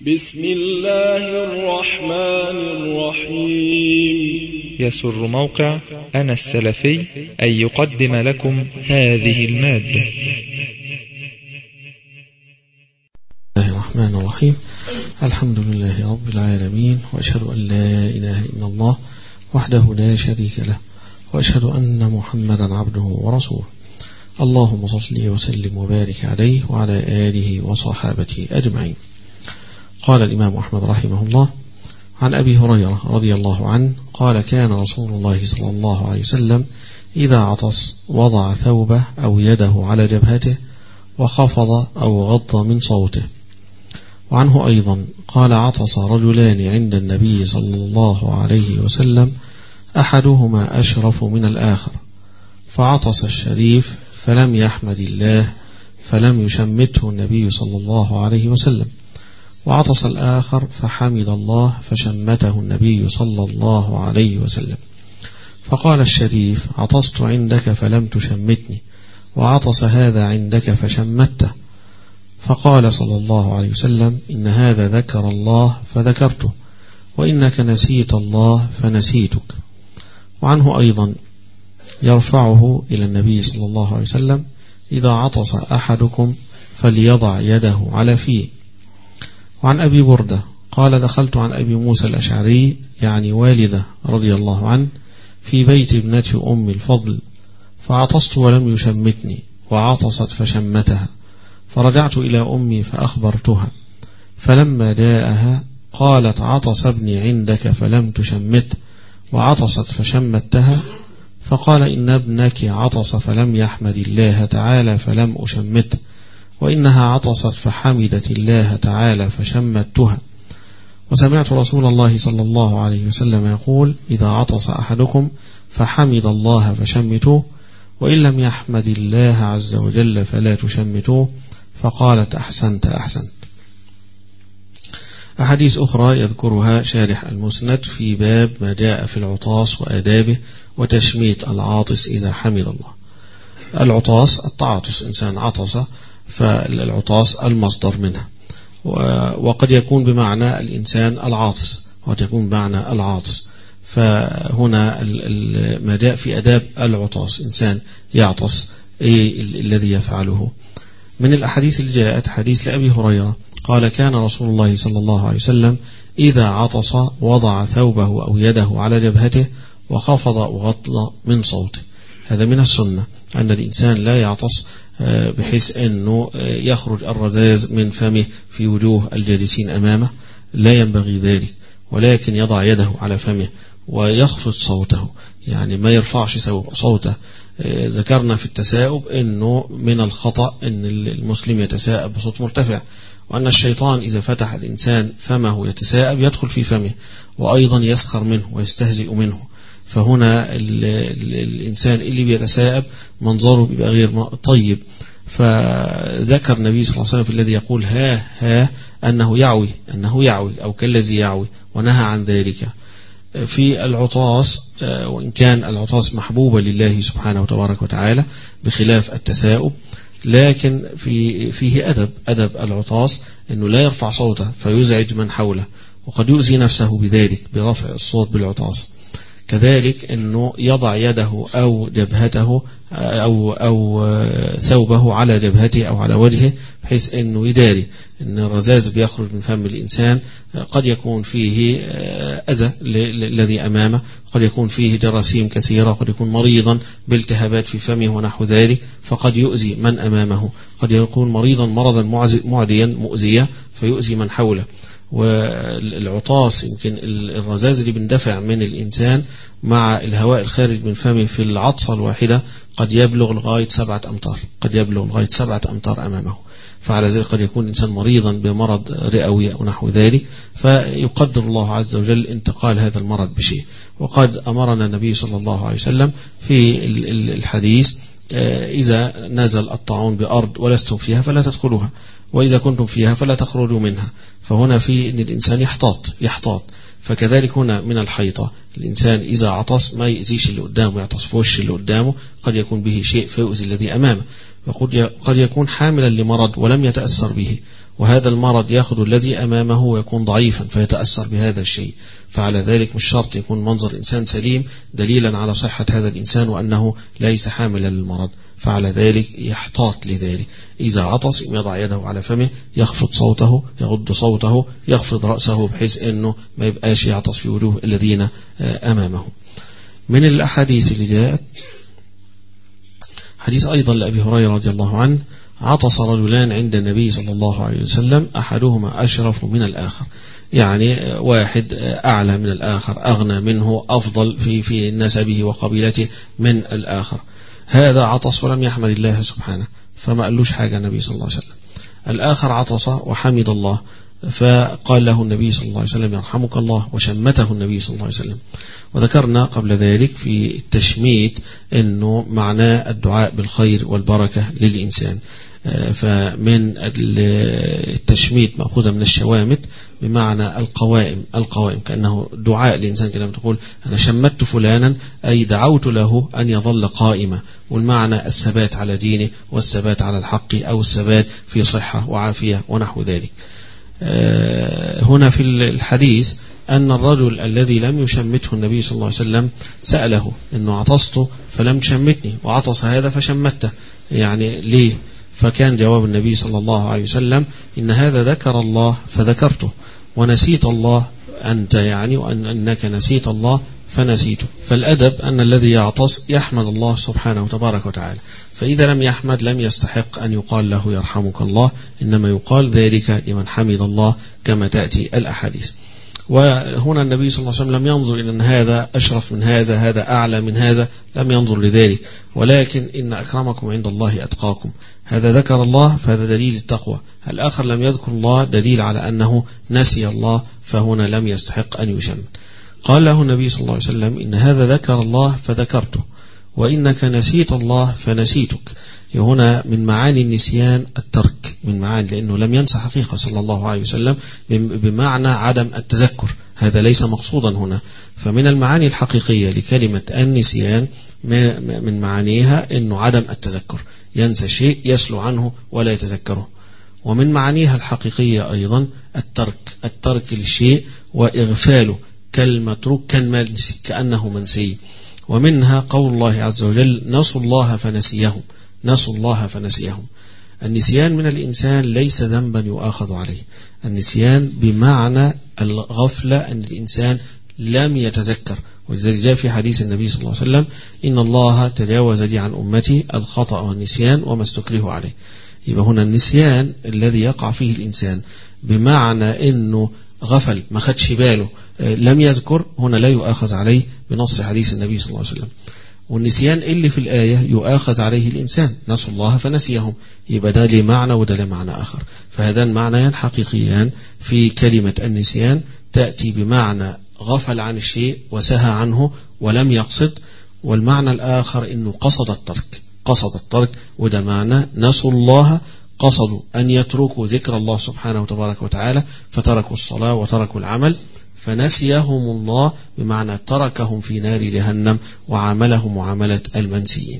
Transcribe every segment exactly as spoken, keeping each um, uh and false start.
بسم الله الرحمن الرحيم. يسر موقع أنا السلفي أن يقدم لكم هذه المادة. الله الرحمن الرحيم. الحمد لله رب العالمين، وأشهد أن لا إله إلا الله وحده لا شريك له، وأشهد أن محمدا عبده ورسوله. اللهم صل وسلم وبارك عليه وعلى آله وصحابته أجمعين. قال الإمام أحمد رحمه الله: عن أبي هريرة رضي الله عنه قال: كان رسول الله صلى الله عليه وسلم إذا عطس وضع ثوبه أو يده على جبهته وخفض أو غض من صوته. وعنه أيضا قال: عطس رجلان عند النبي صلى الله عليه وسلم أحدهما أشرف من الآخر، فعطس الشريف فلم يحمد الله فلم يشمته النبي صلى الله عليه وسلم، وعطس الآخر فحمد الله فشمته النبي صلى الله عليه وسلم. فقال الشريف: عطست عندك فلم تشمتني، وعطس هذا عندك فشمته. فقال صلى الله عليه وسلم: إن هذا ذكر الله فذكرته، وإنك نسيت الله فنسيتك. وعنه أيضا يرفعه إلى النبي صلى الله عليه وسلم: إذا عطس أحدكم فليضع يده على فيه. وعن أبي بردة قال: دخلت عن أبي موسى الأشعري يعني والده رضي الله عنه في بيت ابنة أم الفضل، فعطست ولم يشمتني، وعطست فشمتها، فرجعت إلى أمي فأخبرتها، فلما جاءها قالت: عطس ابني عندك فلم تشمت، وعطست فشمتها. فقال: إن ابنك عطس فلم يحمد الله تعالى فلم أشمته، وإنها عطست فحمدت الله تعالى فشمتها. وسمعت رسول الله صلى الله عليه وسلم يقول: إذا عطس أحدكم فحمد الله فشمتوه، وإن لم يحمد الله عز وجل فلا تشمتوه. فقالت: أحسنت أحسنت. أحاديث أخرى يذكرها شارح المسند في باب ما جاء في العطاس وآدابه وتشميت العاطس إذا حمد الله. العطاس التعاطس، إنسان عطس، فالعطاس المصدر منها، وقد يكون بمعنى الإنسان العاطس، وقد يكون بمعنى العاطس. فهنا ما جاء في أداب العطاس، إنسان يعطس، إيه الذي يفعله؟ من الأحاديث اللي جاءت حديث لأبي هريرة قال: كان رسول الله صلى الله عليه وسلم إذا عطس وضع ثوبه أو يده على جبهته وخفض وغض من صوته. هذا من السنة، أن الإنسان لا يعطس بحيث أنه يخرج الرذاذ من فمه في وجوه الجالسين أمامه، لا ينبغي ذلك، ولكن يضع يده على فمه ويخفض صوته، يعني ما يرفعش صوته. ذكرنا في التساؤب أنه من الخطأ أن المسلم يتساءب بصوت مرتفع، وأن الشيطان إذا فتح الإنسان فمه يتساءب يدخل في فمه، وأيضا يسخر منه ويستهزئ منه. فهنا ال ال الإنسان اللي بيتساءب منظره بيبقى غير طيب. فذكر النبي صلى الله عليه وسلم في الذي يقول ها ها أنه يعوي أنه يعوي أو كالذي يعوي، ونهى عن ذلك. في العطاس، وإن كان العطاس محبوبة لله سبحانه وتبارك وتعالى بخلاف التساؤب، لكن في فيه أدب أدب العطاس، أنه لا يرفع صوته فيزعج من حوله، وقد يؤذي نفسه بذلك برفع الصوت بالعطاس. كذلك أنه يضع يده أو جبهته أو أو ثوبه على جبهته أو على وجهه، بحيث أنه يداري أن الرذاذ بيخرج من فم الإنسان، قد يكون فيه أذى الذي أمامه، قد يكون فيه جراثيم كثيرة، قد يكون مريضا بالتهابات في فمه ونحو ذلك، فقد يؤذي من أمامه، قد يكون مريضا مرضا معديا مؤذيا فيؤذي من حوله. والعطاس يمكن الرذاذ اللي بندفع من الإنسان مع الهواء الخارج من فمه في العطسة الواحدة قد يبلغ لغاية سبعة أمتار قد يبلغ لغاية سبعة أمتار أمامه. فعلى ذلك قد يكون إنسان مريضا بمرض رئوي أو نحو ذلك، فيقدر الله عز وجل انتقال هذا المرض بشيء. وقد أمرنا النبي صلى الله عليه وسلم في الحديث: إذا نزل الطاعون بأرض ولستم فيها فلا تدخلوها، وإذا كنتم فيها فلا تخرجوا منها. فهنا في أن الإنسان يحتاط يحتاط فكذلك هنا من الحيطة، الإنسان إذا عطس ما يأذيش اللي قدامه، يعطس في وش اللي قدامه، قد يكون به شيء فيؤذي الذي أمامه، وقد يكون حاملا لمرض ولم يتأثر به، وهذا المرض يأخذ الذي أمامه ويكون ضعيفا فيتأثر بهذا الشيء. فعلى ذلك مش شرط يكون منظر إنسان سليم دليلا على صحة هذا الإنسان وأنه ليس حاملا للمرض، فعلى ذلك يحتاط لذلك. إذا عطس يضع يده على فمه، يخفض صوته، يغض صوته، يخفض رأسه بحيث أنه ما يبقاش يعطس في وجوه الذين أمامه. من الأحاديث اللي جاءت حديث أيضا لأبي هريرة رضي الله عنه: عطس رجلان عند النبي صلى الله عليه وسلم أحدهما أشرف من الآخر، يعني واحد أعلى من الآخر، أغنى منه، أفضل في في نسبه وقبيلته من الآخر. هذا عطس ولم يحمد الله سبحانه فما قالوش حاجة النبي صلى الله عليه وسلم. الآخر عطس وحمد الله فقال له النبي صلى الله عليه وسلم: يرحمك الله، وشمته النبي صلى الله عليه وسلم. وذكرنا قبل ذلك في التشميت أنه معناه الدعاء بالخير والبركة للإنسان، فمن التشميت مأخوذة من الشوامت بمعنى القوائم القوائم كأنه دعاء للإنسان، كلام تقول أنا شمت فلانا أي دعوت له أن يظل قائمة، والمعنى الثبات على دينه والثبات على الحق أو الثبات في صحة وعافية ونحو ذلك. هنا في الحديث أن الرجل الذي لم يشمته النبي صلى الله عليه وسلم سأله أنه عطسته فلم تشمتني وعطس هذا فشمته، يعني ليه؟ فكان جواب النبي صلى الله عليه وسلم: إن هذا ذكر الله فذكرته، ونسيت الله أنت، يعني وأن أنك نسيت الله فنسيته. فالأدب أن الذي يعطس يحمد الله سبحانه تبارك وتعالى، فإذا لم يحمد لم يستحق أن يقال له يرحمك الله، إنما يقال ذلك لمن حمد الله كما تأتي الأحاديث. وهنا النبي صلى الله عليه وسلم لم ينظر إلى أن هذا أشرف من هذا، هذا أعلى من هذا، لم ينظر لذلك، ولكن إن أكرمكم عند الله أتقاكم. هذا ذكر الله فهذا دليل التقوى، الآخر لم يذكر الله دليل على أنه نسي الله، فهنا لم يستحق أن يشمت. قال له النبي صلى الله عليه وسلم: إن هذا ذكر الله فذكرته، وإنك نسيت الله فنسيتك. هنا من معاني النسيان الترك، من معاني، لأنه لم ينسى حقيقة صلى الله عليه وسلم بمعنى عدم التذكر، هذا ليس مقصودا هنا. فمن المعاني الحقيقية لكلمة النسيان من معانيها أنه عدم التذكر، ينسى شيء يسلو عنه ولا يتذكره. ومن معانيها الحقيقية أيضا الترك، الترك للشيء وإغفاله كالمتروك كالمنسي، كأنه منسي. ومنها قول الله عز وجل: نسوا الله فنسيهم، نسوا الله فنسيهم. النسيان من الإنسان ليس ذنبا يؤاخذ عليه، النسيان بمعنى الغفلة، أن الإنسان لم يتذكر. ولذلك جاء في حديث النبي صلى الله عليه وسلم: إن الله تجاوز لي عن أمتي الخطأ والنسيان وما استكره عليه. يبقى هنا النسيان الذي يقع فيه الإنسان بمعنى أنه غفل، ما خدش باله، لم يذكر، هنا لا يؤاخذ عليه بنص حديث النبي صلى الله عليه وسلم. والنسيان اللي في الآية يؤاخذ عليه الإنسان، نسوا الله فنسيهم، يبقى ده ليه معنى وده ليه معنى آخر. فهذان معنيان حقيقيان في كلمة النسيان، تأتي بمعنى غفل عن الشيء وسهى عنه ولم يقصد، والمعنى الآخر إنه قصد الترك، قصد الترك، وده معنى نسوا الله، قصدوا أن يتركوا ذكر الله سبحانه وتبارك وتعالى فتركوا الصلاة وتركوا العمل، فنسيهم الله بمعنى تركهم في نار جهنم وعاملهم معاملة المنسيين.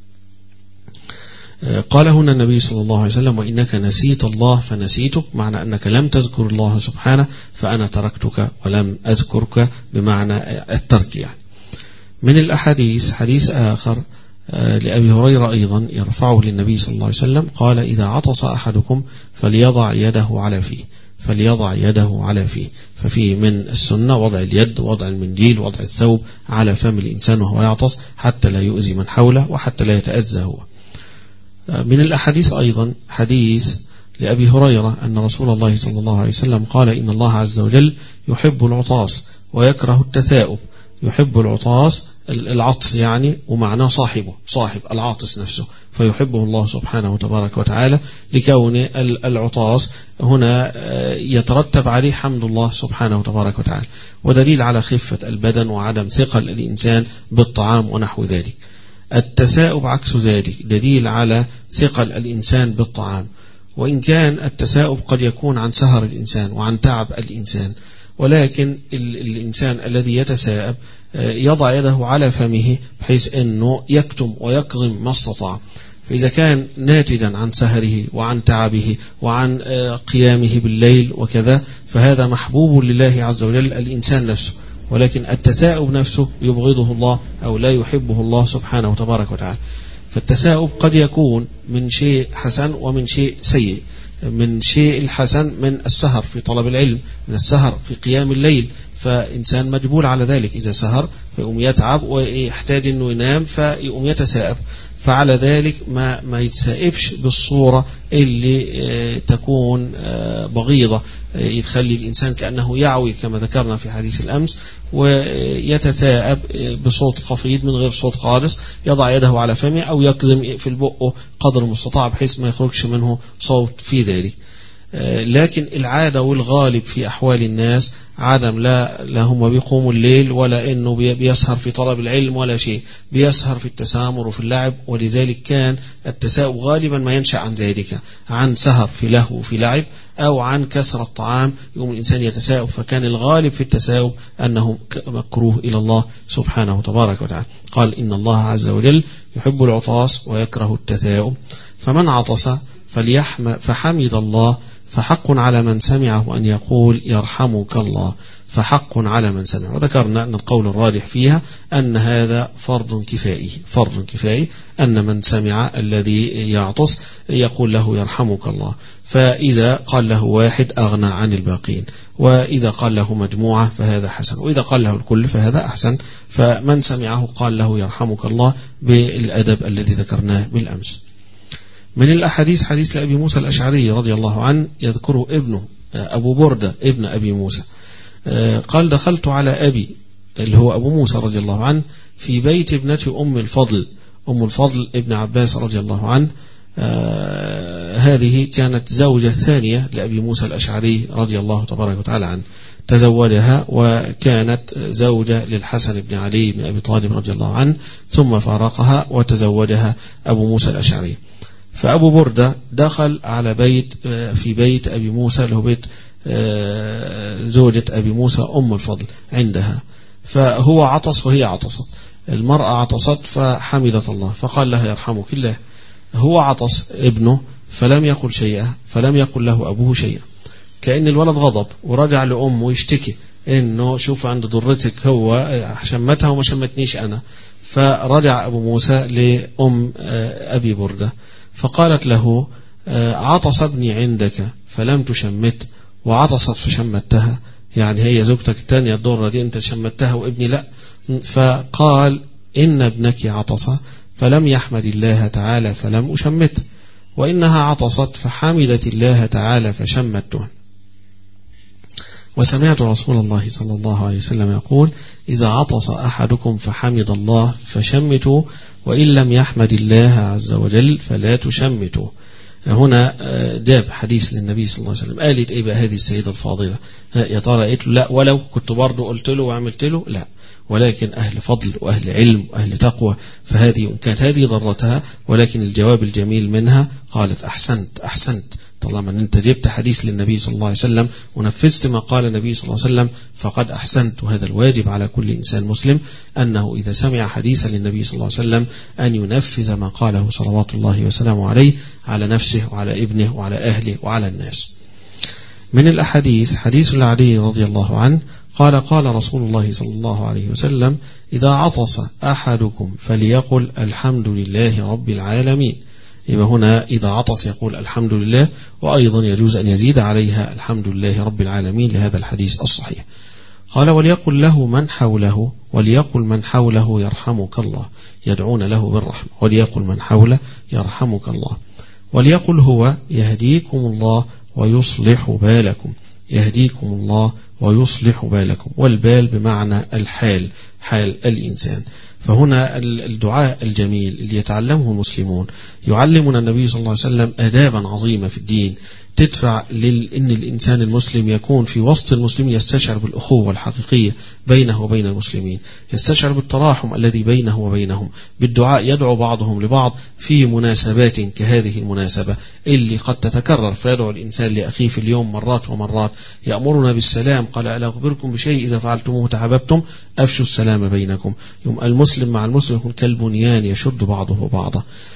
قال هنا النبي صلى الله عليه وسلم: وإنك نسيت الله فنسيتك، معنى أنك لم تذكر الله سبحانه فأنا تركتك ولم أذكرك، بمعنى الترك يعني. من الأحاديث حديث آخر لأبي هريرة أيضا يرفعه للنبي صلى الله عليه وسلم، قال: إذا عطس أحدكم فليضع يده على فيه، فليضع يده على فيه. ففيه من السنة وضع اليد، وضع المنديل، وضع الثوب على فم الإنسان وهو يعطس حتى لا يؤذي من حوله وحتى لا يتأذى هو. من الأحاديث أيضا حديث لأبي هريرة أن رسول الله صلى الله عليه وسلم قال: إن الله عز وجل يحب العطاس ويكره التثاؤب. يحب العطاس العطس يعني، ومعناه صاحبه، صاحب العاطس نفسه، فيحبه الله سبحانه وتبارك وتعالى لكون العطاس هنا يترتب عليه حمد الله سبحانه وتبارك وتعالى، ودليل على خفة البدن وعدم ثقل الإنسان بالطعام ونحو ذلك. التثاؤب عكس ذلك، دليل على ثقل الإنسان بالطعام، وإن كان التثاؤب قد يكون عن سهر الإنسان وعن تعب الإنسان، ولكن الإنسان الذي يتثاءب يضع يده على فمه بحيث أنه يكتم ويكظم ما استطاع. فإذا كان ناتجا عن سهره وعن تعبه وعن قيامه بالليل وكذا فهذا محبوب لله عز وجل الإنسان نفسه، ولكن التثاؤب نفسه يبغضه الله أو لا يحبه الله سبحانه وتبارك وتعالى. فالتثاؤب قد يكون من شيء حسن ومن شيء سيء. من شيء الحسن من السهر في طلب العلم، من السهر في قيام الليل، فإنسان مجبول على ذلك، إذا سهر فيقوم يتعب ويحتاج أنه ينام فيقوم يتسائب، فعلى ذلك ما ما يتسائبش بالصورة اللي تكون بغيضة يتخلي الإنسان كأنه يعوي كما ذكرنا في حديث الأمس، ويتسائب بصوت خفيض من غير صوت خالص، يضع يده على فمه أو يكظم في البق قدر المستطاع بحيث ما يخرجش منه صوت في ذلك. لكن العادة والغالب في أحوال الناس عدم لا, لا هم بيقوموا الليل ولا إنه بيسهر في طلب العلم ولا شيء، بيسهر في التسامر وفي اللعب، ولذلك كان التساؤب غالبا ما ينشأ عن ذلك، عن سهر في لهو وفي لعب أو عن كسر الطعام يوم الإنسان يتساؤب. فكان الغالب في التساؤب أنه مكروه إلى الله سبحانه وتبارك وتعالى. قال إن الله عز وجل يحب العطاس ويكره التثاؤب، فمن عطس فليحمد فحمد الله فحق على من سمعه أن يقول يرحمك الله، فحق على من سمع. وذكرنا أن القول الراجح فيها أن هذا فرض كفائي، فرض كفائي أن من سمع الذي يعطس يقول له يرحمك الله، فإذا قال له واحد أغنى عن الباقين، وإذا قال له مجموعة فهذا حسن، وإذا قال له الكل فهذا أحسن. فمن سمعه قال له يرحمك الله بالأدب الذي ذكرناه بالأمس. من الأحاديث حديث لأبي موسى الأشعري رضي الله عنه يذكره ابنه أبو بردة ابن أبي موسى، قال دخلت على أبي اللي هو أبو موسى رضي الله عنه في بيت ابنة أم الفضل، أم الفضل ابن عباس رضي الله عنه. هذه كانت زوجة ثانية لأبي موسى الأشعري رضي الله تبارك وتعالى عنه، تزوجها وكانت زوجة للحسن بن علي بن أبي طالب رضي الله عنه، ثم فارقها وتزوجها أبو موسى الأشعري. فأبو بردة دخل على بيت في بيت أبي موسى اللي هو بيت زوجة أبي موسى أم الفضل عندها، فهو عطس وهي عطست، المرأة عطست فحمدت الله فقال لها يرحمك الله. هو عطس ابنه فلم يقل شيئا، فلم يقل له أبوه شيئا، كأن الولد غضب ورجع لأمه يشتكي إنه شوف عند ضرتك هو شمتها وما شمتنيش أنا. فرجع أبو موسى لأم أبي بردة فقالت له عطس ابني عندك فلم تشمت وعطست فشمتها، يعني هي زوجتك الثانية الضرة دي أنت شمتها وابني لا. فقال إن ابنك عطس فلم يحمد الله تعالى فلم أشمت، وإنها عطست فحمدت الله تعالى فشمته. وسمعت رسول الله صلى الله عليه وسلم يقول إذا عطس أحدكم فحمد الله فشمتوا، وإن لم يحمد الله عز وجل فلا تشمتوا. هنا جاب حديث للنبي صلى الله عليه وسلم. قالت إيه بقى هذه السيدة الفاضلة؟ يا ترى قالت له لا ولو كنت برضه قلت له وعملت له؟ لا، ولكن أهل فضل وأهل علم وأهل تقوى، فهذه كانت هذه ضرتها، ولكن الجواب الجميل منها قالت أحسنت أحسنت، طالما أن أنت جبت حديث للنبي صلى الله عليه وسلم ونفذت ما قال النبي صلى الله عليه وسلم فقد أحسنت. وهذا الواجب على كل إنسان مسلم أنه إذا سمع حديثا للنبي صلى الله عليه وسلم أن ينفذ ما قاله صلوات الله وسلامه عليه على نفسه وعلى ابنه وعلى أهله وعلى الناس. من الأحاديث حديث لعلي رضي الله عنه قال قال رسول الله صلى الله عليه وسلم إذا عطس أحدكم فليقل الحمد لله رب العالمين. يبقى هنا إذا عطس يقول الحمد لله، وأيضا يجوز أن يزيد عليها الحمد لله رب العالمين لهذا الحديث الصحيح. قال وليقل له من حوله، وليقل من حوله يرحمك الله، يدعون له بالرحمة، وليقل من حوله يرحمك الله. وليقل هو يهديكم الله ويصلح بالكم، يهديكم الله ويصلح بالكم، والبال بمعنى الحال، حال الإنسان. فهنا الدعاء الجميل اللي يتعلمه المسلمون يعلمنا النبي صلى الله عليه وسلم آدابا عظيمة في الدين تدفع لأن الإنسان المسلم يكون في وسط المسلمين يستشعر بالأخوة الحقيقية بينه وبين المسلمين، يستشعر بالتراحم الذي بينه وبينهم، بالدعاء يدعو بعضهم لبعض في مناسبات كهذه المناسبة اللي قد تتكرر، فيدعو الإنسان لأخيه في اليوم مرات ومرات، يأمرنا بالسلام قال ألا أخبركم بشيء إذا فعلتموه تحاببتم أفشوا السلام بينكم. يوم المسلم مع المسلم يكون كالبنيان يشد بعضه بعضا.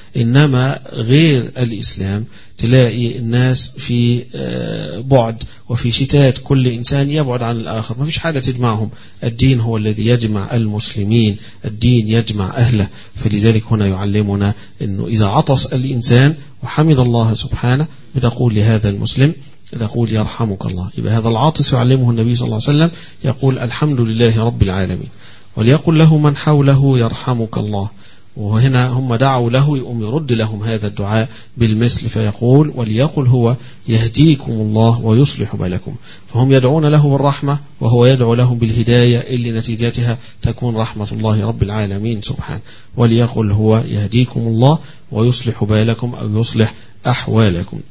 إنما غير الإسلام تلاقي الناس في بعد وفي شتات، كل إنسان يبعد عن الآخر، ما فيش حاجة تجمعهم. الدين هو الذي يجمع المسلمين، الدين يجمع أهله. فلذلك هنا يعلمنا أنه إذا عطس الإنسان وحمد الله سبحانه بتقول لهذا المسلم تقول يرحمك الله. يبقى هذا العاطس يعلمه النبي صلى الله عليه وسلم يقول الحمد لله رب العالمين، وليقل له من حوله يرحمك الله. وهنا هم دعوا له، يقوم يرد لهم هذا الدعاء بالمثل فيقول وليقل هو يهديكم الله ويصلح بالكم. فهم يدعون له بالرحمة وهو يدعو لهم بالهداية اللي نتيجتها تكون رحمة الله رب العالمين سبحانه. وليقل هو يهديكم الله ويصلح بالكم أو يصلح أحوالكم.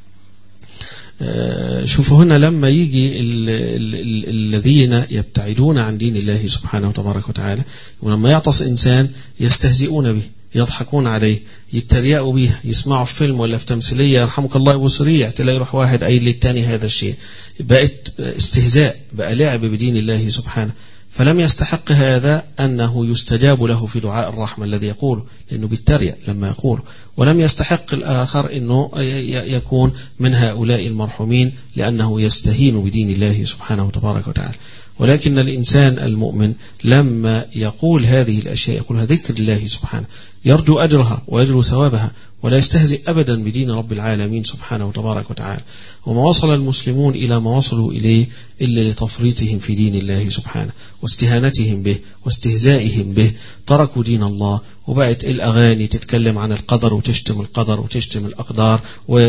شوفوا هنا لما يجي ال ال ال الذين يبتعدون عن دين الله سبحانه وتبارك وتعالى، ولما يعطس إنسان يستهزئون به، يضحكون عليه، يتريقوا به، يسمعوا في فيلم ولا في تمثيلية يرحمك الله أبو سريع، تلاقي يروح واحد قايل للتاني هذا الشيء. بقت استهزاء، بقى لعب بدين الله سبحانه. فلم يستحق هذا أنه يستجاب له في دعاء الرحمة الذي يقوله، لأنه بيتريق لما يقوله. ولم يستحق الآخر أنه يكون من هؤلاء المرحومين لأنه يستهين بدين الله سبحانه وتبارك وتعالى. ولكن الإنسان المؤمن لما يقول هذه الأشياء يقولها ذكر الله سبحانه، يرجو أجرها ويرجو ثوابها، ولا يستهزئ أبدا بدين رب العالمين سبحانه وتبارك وتعالى. وما وصل المسلمون إلى ما وصلوا إليه إلا لتفريطهم في دين الله سبحانه واستهانتهم به واستهزائهم به. تركوا دين الله وبقت الأغاني تتكلم عن القدر وتشتم القدر وتشتم الأقدار،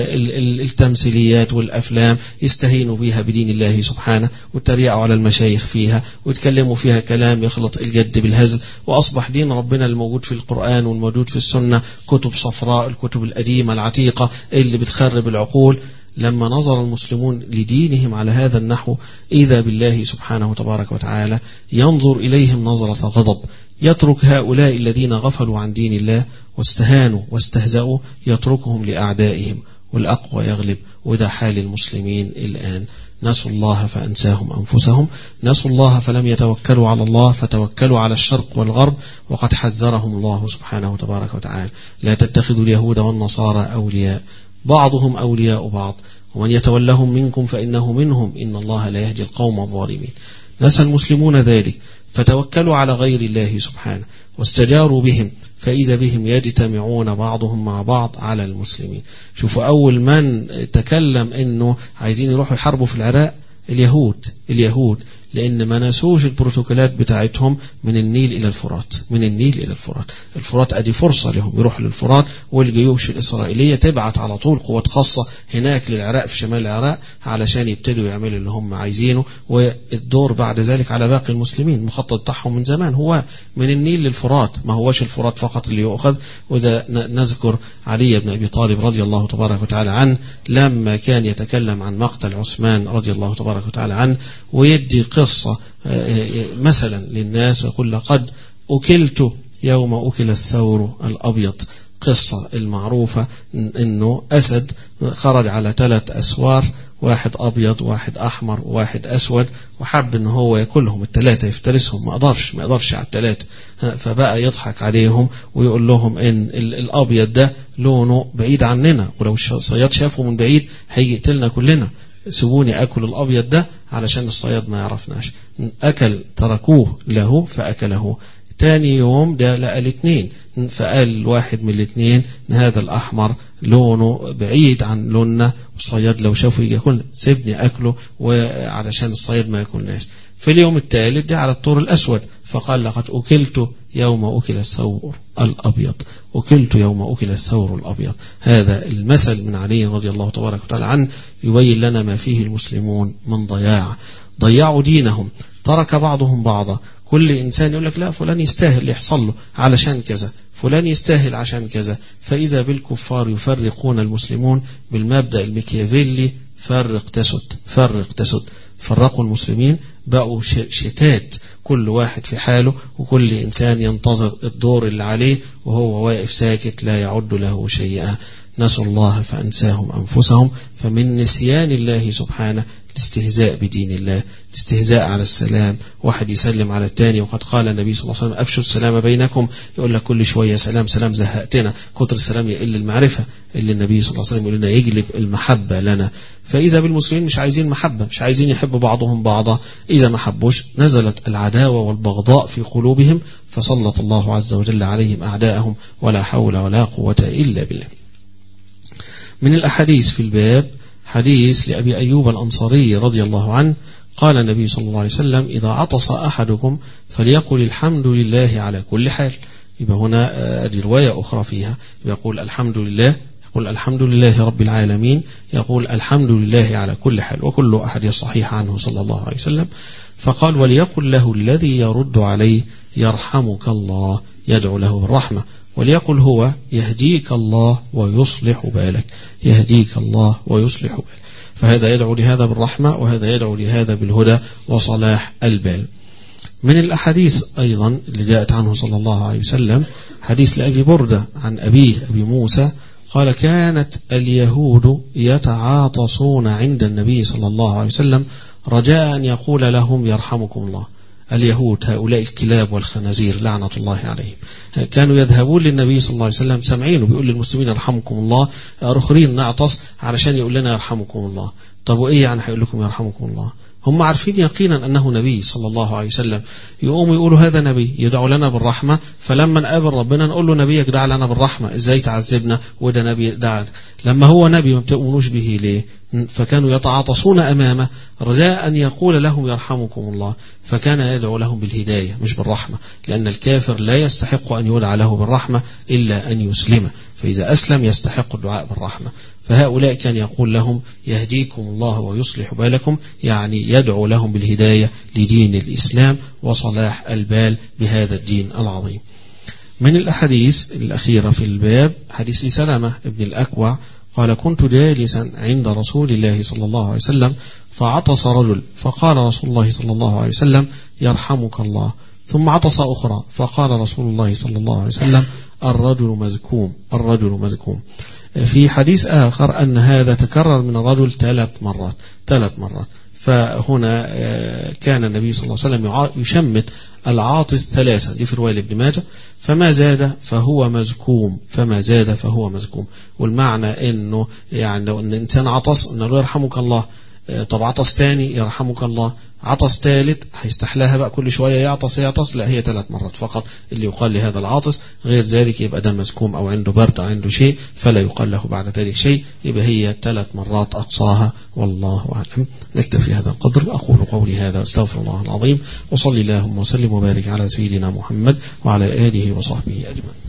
والتمثيليات والأفلام يستهينوا بها بدين الله سبحانه وتريقوا على المشايخ فيها ويتكلموا فيها كلام يخلط الجد بالهزل. وأصبح دين ربنا الموجود في القرآن والموجود في السنة كتب صفراء، الكتب القديمة العتيقة اللي بتخرب العقول. لما نظر المسلمون لدينهم على هذا النحو إذا بالله سبحانه وتبارك وتعالى ينظر إليهم نظرة غضب، يترك هؤلاء الذين غفلوا عن دين الله واستهانوا واستهزأوا، يتركهم لأعدائهم والأقوى يغلب. وده حال المسلمين الآن، نسوا الله فأنساهم أنفسهم، نسوا الله فلم يتوكلوا على الله فتوكلوا على الشرق والغرب. وقد حذرهم الله سبحانه وتبارك وتعالى لا تتخذوا اليهود والنصارى أولياء بعضهم أولياء بعض ومن يتولهم منكم فإنه منهم إن الله لا يهدي القوم الظالمين. نسى المسلمون ذلك فتوكلوا على غير الله سبحانه واستجاروا بهم، فإذا بهم يجتمعون بعضهم مع بعض على المسلمين. شوفوا أول من تكلم إنه عايزين يروحوا يحاربوا في العراق اليهود اليهود لأن ما نسوش البروتوكولات بتاعتهم من النيل إلى الفرات، من النيل إلى الفرات. الفرات أدي فرصة لهم يروحوا للفرات، والجيوش الإسرائيلية تبعت على طول قوات خاصة هناك للعراق في شمال العراق علشان يبتدوا يعملوا اللي هم عايزينه. والدور بعد ذلك على باقي المسلمين. المخطط بتاعهم من زمان هو من النيل للفرات، ما هوش الفرات فقط اللي يؤخذ. وإذا نذكر علي بن أبي طالب رضي الله تبارك وتعالى عنه لما كان يتكلم عن مقتل عثمان رضي الله تبارك وتعالى عنه ويدي قصة مثلا للناس ويقول لقد أكلت يوم أكل الثور الأبيض. قصة المعروفة أنه أسد خرج على ثلاث أسوار، واحد أبيض واحد أحمر وواحد أسود، وحب أنه هو يأكلهم الثلاثة يفترسهم، ما قدرش ما قدرش على الثلاثة. فبقى يضحك عليهم ويقول لهم إن الأبيض ده لونه بعيد عننا، ولو الصياد شافه من بعيد هيقتلنا كلنا، سيبوني أكل الأبيض ده علشان الصياد ما يعرفناش. أكل تركوه له فأكله. تاني يوم ده لقى الاثنين، فقال واحد من الاثنين هذا الأحمر لونه بعيد عن لوننا، والصياد لو شافه يجي ياكلنا، سيبني أكله وعلشان الصياد ما ياكلناش. في اليوم الثالث ده على الطور الأسود، فقال لقد أكلت يوم أكل الثور الأبيض، أكلت يوم أكل الثور الأبيض. هذا المثل من علي رضي الله تبارك وتعالى عنه يبين لنا ما فيه المسلمون من ضياع. ضيعوا دينهم، ترك بعضهم بعضا. كل إنسان يقول لك لا فلان يستاهل يحصل له علشان كذا، فلان يستاهل عشان كذا. فإذا بالكفار يفرقون المسلمون بالمبدأ الميكيافيلي فرق تسد فرق تسد. فرقوا المسلمين، بقوا شتات، كل واحد في حاله، وكل إنسان ينتظر الدور اللي عليه وهو واقف ساكت لا يعد له شيئا. نسوا الله فأنساهم أنفسهم. فمن نسيان الله سبحانه الاستهزاء بدين الله، الاستهزاء على السلام، واحد يسلم على الثاني وقد قال النبي صلى الله عليه وسلم أفشوا السلام بينكم، يقول لك كل شوية سلام سلام زهقتنا، كتر السلام يقل المعرفة، اللي النبي صلى الله عليه وسلم يقول لنا يجلب المحبة لنا. فإذا بالمسلمين مش عايزين محبة، مش عايزين يحبوا بعضهم بعضا، إذا ما حبوش نزلت العداوة والبغضاء في قلوبهم، فسلط الله عز وجل عليهم أعداءهم، ولا حول ولا قوة إلا بالله. من الأحاديث في الباب حديث لأبي أيوب الأنصاري رضي الله عنه قال النبي صلى الله عليه وسلم إذا عطس أحدكم فليقل الحمد لله على كل حال. يبقى هنا أدي رواية أخرى فيها يقول الحمد لله، يقول الحمد لله رب العالمين، يقول الحمد لله على كل حال، وكل أحد الصحيح عنه صلى الله عليه وسلم. فقال وليقل له الذي يرد عليه يرحمك الله، يدعو له بالرحمة، وليقل هو يهديك الله ويصلح بالك، يهديك الله ويصلح بالك. فهذا يدعو لهذا بالرحمة، وهذا يدعو لهذا بالهدى وصلاح البال. من الأحاديث أيضا اللي جاءت عنه صلى الله عليه وسلم حديث لأبي بردة عن أبيه أبي موسى قال كانت اليهود يتعاطسون عند النبي صلى الله عليه وسلم رجاء أن يقول لهم يرحمكم الله. اليهود هؤلاء الكلاب والخنازير لعنة الله عليهم كانوا يذهبون للنبي صلى الله عليه وسلم سمعين وبيقول للمسلمين يرحمكم الله، آخرين نعطس علشان يقول لنا يرحمكم الله. طب وإيه يعني هيقول لكم يرحمكم الله؟ هم عارفين يقينا أنه نبي صلى الله عليه وسلم، يقوموا يقولوا هذا نبي يدعو لنا بالرحمة، فلما نقابل ربنا نقول له نبيك دعا لنا بالرحمة، إزاي تعذبنا وده نبي دعا؟ لما هو نبي ما بتؤمنوش به ليه؟ فكانوا يتعاطسون أمامه رجاء أن يقول لهم يرحمكم الله، فكان يدعو لهم بالهداية مش بالرحمة، لأن الكافر لا يستحق أن يدعى له بالرحمة إلا أن يسلم، فإذا أسلم يستحق الدعاء بالرحمة. فهؤلاء كان يقول لهم يهديكم الله ويصلح بالكم، يعني يدعو لهم بالهداية لدين الإسلام وصلاح البال بهذا الدين العظيم. من الأحاديث الأخيرة في الباب حديث سلمة ابن الأكوع قال كنت جالسا عند رسول الله صلى الله عليه وسلم فعطس رجل فقال رسول الله صلى الله عليه وسلم يرحمك الله، ثم عطس أخرى فقال رسول الله صلى الله عليه وسلم الرجل مزكوم، الرجل مزكوم. في حديث آخر أن هذا تكرر من الرجل ثلاث مرات ثلاث مرات فهنا كان النبي صلى الله عليه وسلم يشمت العاطس ثلاثا، دي في رواية ابن ماجه، فما زاد فهو مزكوم، فما زاد فهو مزكوم. والمعنى انه يعني لو ان انسان عطس انه له يرحمك الله، طب عطس ثاني يرحمك الله، عطس ثالث هيستحلاها بقى كل شوية يعطس يعطس، لا هي ثلاث مرات فقط اللي يقال لهذا العاطس، غير ذلك يبقى ده مزكوم أو عنده برد أو عنده شيء فلا يقال له بعد ذلك شيء، يبقى هي ثلاث مرات أقصاها والله أعلم. نكتفي هذا القدر، أقول قولي هذا واستغفر الله العظيم، وصلي اللهم وسلم وبارك على سيدنا محمد وعلى آله وصحبه أجمعين.